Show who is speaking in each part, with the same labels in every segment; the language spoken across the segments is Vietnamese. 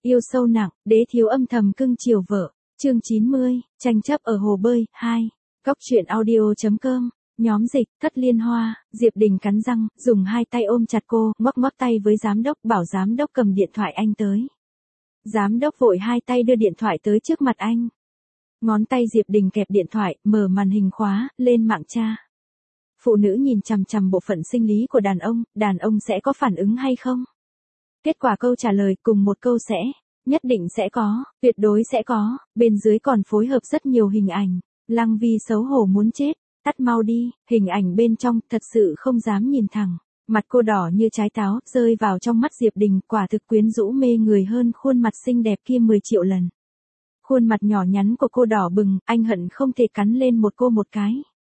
Speaker 1: Yêu sâu nặng, đế thiếu âm thầm cưng chiều vợ. Chương 90, tranh chấp ở hồ bơi, 2. Góc truyện audio.com. Nhóm dịch, Thất Liên Hoa. Diệp Đình cắn răng, dùng hai tay ôm chặt cô, ngoắc ngoắc tay với giám đốc, bảo giám đốc cầm điện thoại anh tới. Giám đốc vội hai tay đưa điện thoại tới trước mặt anh. Ngón tay Diệp Đình kẹp điện thoại, mở màn hình khóa, lên mạng tra. Phụ nữ nhìn chằm chằm bộ phận sinh lý của đàn ông sẽ có phản ứng hay không? Kết quả câu trả lời cùng một câu sẽ, nhất định sẽ có, tuyệt đối sẽ có, bên dưới còn phối hợp rất nhiều hình ảnh. Lăng Vi xấu hổ muốn chết, tắt mau đi, hình ảnh bên trong thật sự không dám nhìn thẳng. Mặt cô đỏ như trái táo, rơi vào trong mắt Diệp Đình, quả thực quyến rũ mê người hơn khuôn mặt xinh đẹp kia 10 triệu lần. Khuôn mặt nhỏ nhắn của cô đỏ bừng, anh hận không thể cắn lên một cái.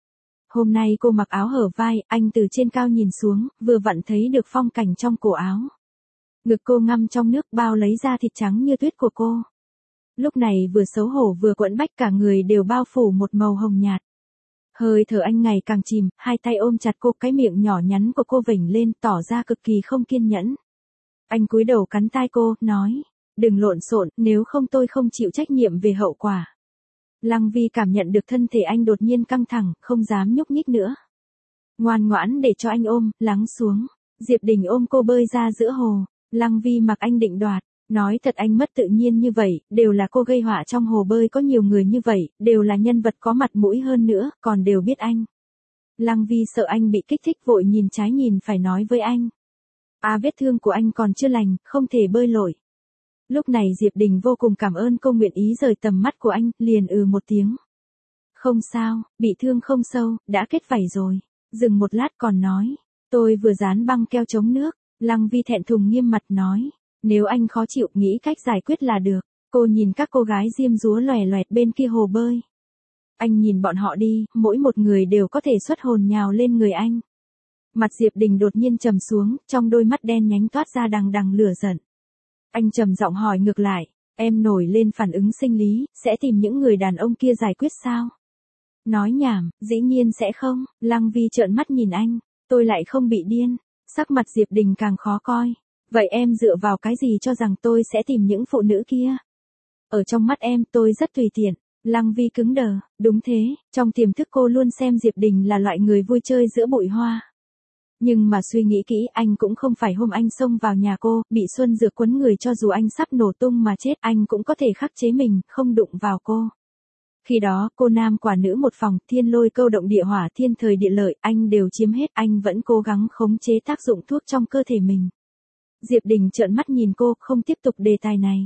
Speaker 1: Hôm nay cô mặc áo hở vai, anh từ trên cao nhìn xuống, vừa vặn thấy được phong cảnh trong cổ áo. Ngực cô ngâm trong nước, bao lấy ra thịt trắng như tuyết của cô. Lúc này vừa xấu hổ vừa quẫn bách, cả người đều bao phủ một màu hồng nhạt. Hơi thở anh ngày càng chìm, hai tay ôm chặt cô, cái miệng nhỏ nhắn của cô vểnh lên, tỏ ra cực kỳ không kiên nhẫn. Anh cúi đầu cắn tai cô, nói, đừng lộn xộn, nếu không tôi không chịu trách nhiệm về hậu quả. Lăng Vi cảm nhận được thân thể anh đột nhiên căng thẳng, không dám nhúc nhích nữa. Ngoan ngoãn để cho anh ôm, lắng xuống. Diệp Đình ôm cô bơi ra giữa hồ. Lăng Vi mặc anh định đoạt, nói thật anh mất tự nhiên như vậy, đều là cô gây họa trong hồ bơi, có nhiều người như vậy, đều là nhân vật có mặt mũi hơn nữa, còn đều biết anh. Lăng Vi sợ anh bị kích thích, vội nhìn trái nhìn phải nói với anh. Vết thương của anh còn chưa lành, không thể bơi lội. Lúc này Diệp Đình vô cùng cảm ơn cô nguyện ý rời tầm mắt của anh, liền một tiếng. Không sao, bị thương không sâu, đã kết vảy rồi. Dừng một lát còn nói, tôi vừa dán băng keo chống nước. Lăng Vi thẹn thùng nghiêm mặt nói, nếu anh khó chịu, nghĩ cách giải quyết là được. Cô nhìn các cô gái diêm dúa lòe loẹt bên kia hồ bơi. Anh nhìn bọn họ đi, mỗi một người đều có thể xuất hồn nhào lên người anh. Mặt Diệp Đình đột nhiên trầm xuống, trong đôi mắt đen nhánh toát ra đằng đằng lửa giận. Anh trầm giọng hỏi ngược lại, em nổi lên phản ứng sinh lý, sẽ tìm những người đàn ông kia giải quyết sao? Nói nhảm, dĩ nhiên sẽ không. Lăng Vi trợn mắt nhìn anh, tôi lại không bị điên. Sắc mặt Diệp Đình càng khó coi. Vậy em dựa vào cái gì cho rằng tôi sẽ tìm những phụ nữ kia? Ở trong mắt em tôi rất tùy tiện. Lăng Vi cứng đờ, đúng thế, trong tiềm thức cô luôn xem Diệp Đình là loại người vui chơi giữa bụi hoa. Nhưng mà suy nghĩ kỹ, anh cũng không phải hôm anh xông vào nhà cô, bị Xuân Dược quấn người, cho dù anh sắp nổ tung mà chết, anh cũng có thể khắc chế mình, không đụng vào cô. Khi đó, cô nam quả nữ một phòng, thiên lôi câu động địa hỏa thiên thời địa lợi, anh đều chiếm hết, anh vẫn cố gắng khống chế tác dụng thuốc trong cơ thể mình. Diệp Đình trợn mắt nhìn cô, không tiếp tục đề tài này.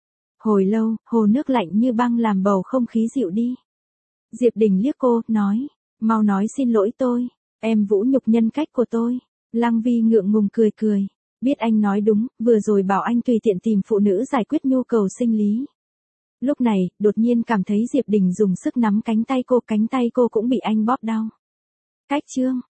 Speaker 1: Hồi lâu, hồ nước lạnh như băng làm bầu không khí dịu đi. Diệp Đình liếc cô, nói, mau nói xin lỗi tôi, em vũ nhục nhân cách của tôi. Lăng Vi ngượng ngùng cười, biết anh nói đúng, vừa rồi bảo anh tùy tiện tìm phụ nữ giải quyết nhu cầu sinh lý. Lúc này, đột nhiên cảm thấy Diệp Đình dùng sức nắm cánh tay cô cũng bị anh bóp đau. Cách chương.